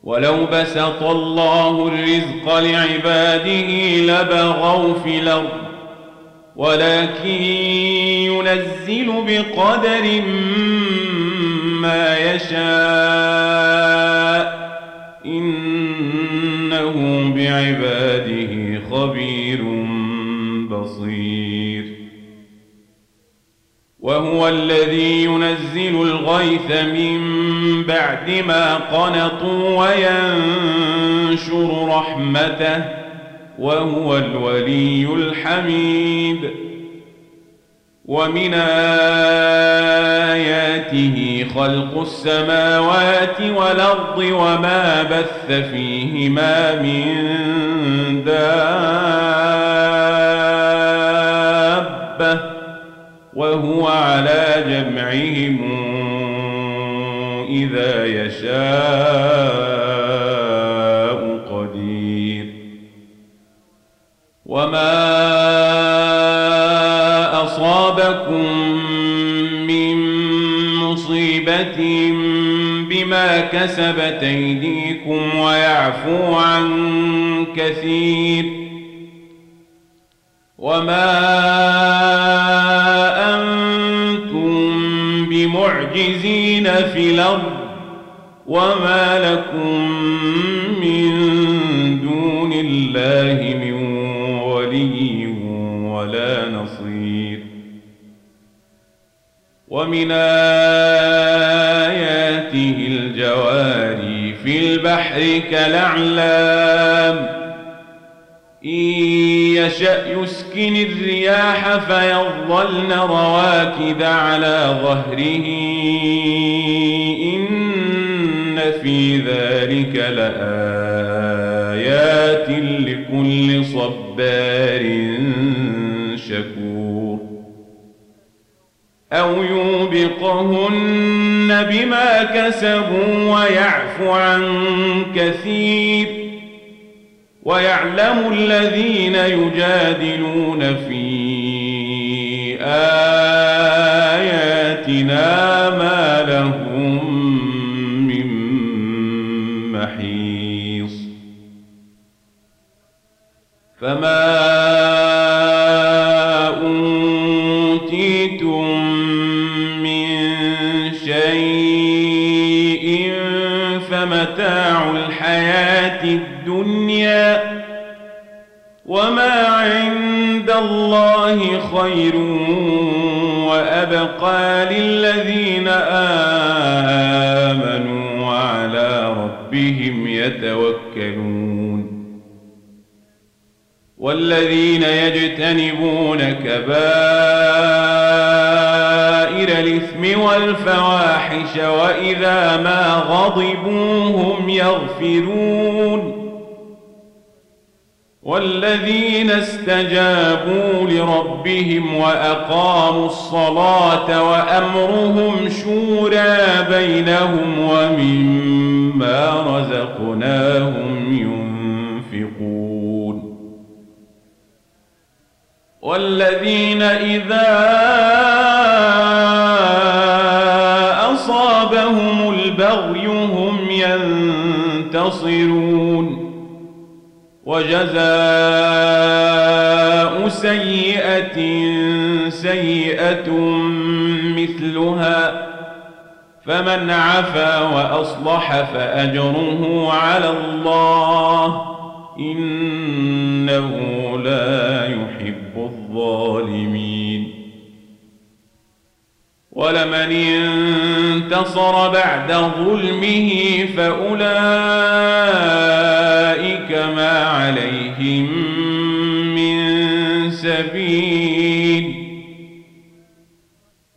ولو بسط الله الرزق لعباده لبغوا في الأرض ولكن ينزل بقدر ما يشاء إنه بعباده خبير بصير. وهو الذي ينزل الغيث من بعد ما قنطوا وينشر رحمته وهو الولي الحميد. ومن آياته خلق السماوات والأرض وما بث فيهما من دابة وهو على جمعهم إذا يشاء قدير. وما أصابكم من مصيبة بما كسبت أيديكم ويعفو عن كثير. وما أنتم بمعجزين في الأرض وما لكم من دون الله من ولي ولا نصير. ومن آياته الجواري في البحر كالأعلام إن يشأ يسكن الرياح فيظلن رواكد على ظهره إن في ذلك لآيات لكل صبار شكور. أو يوبقهن بما كسبوا ويعفو عن كثير. ويعلم الذين يجادلون في آياتنا ما لهم من محيص. فما أوتيتم من شيء فمتاع الحياة الدنيا وما عند الله خير وأبقى للذين آمنوا وعلى ربهم يتوكلون. والذين يجتنبون كبائر الإثم والفواحش وإذا ما غضبوا هم يغفرون. والذين استجابوا لربهم وأقاموا الصلاة وأمرهم شورى بينهم ومما رزقناهم ينفقون. والذين إذا أصابهم البغي هم ينتصرون. وجزاء سيئة سيئة مثلها فمن عفا وأصلح فأجره على الله إنه لا يحب الظالمين. ولمن انتصر بعد ظلمه فأولئك ما عليهم من سبيل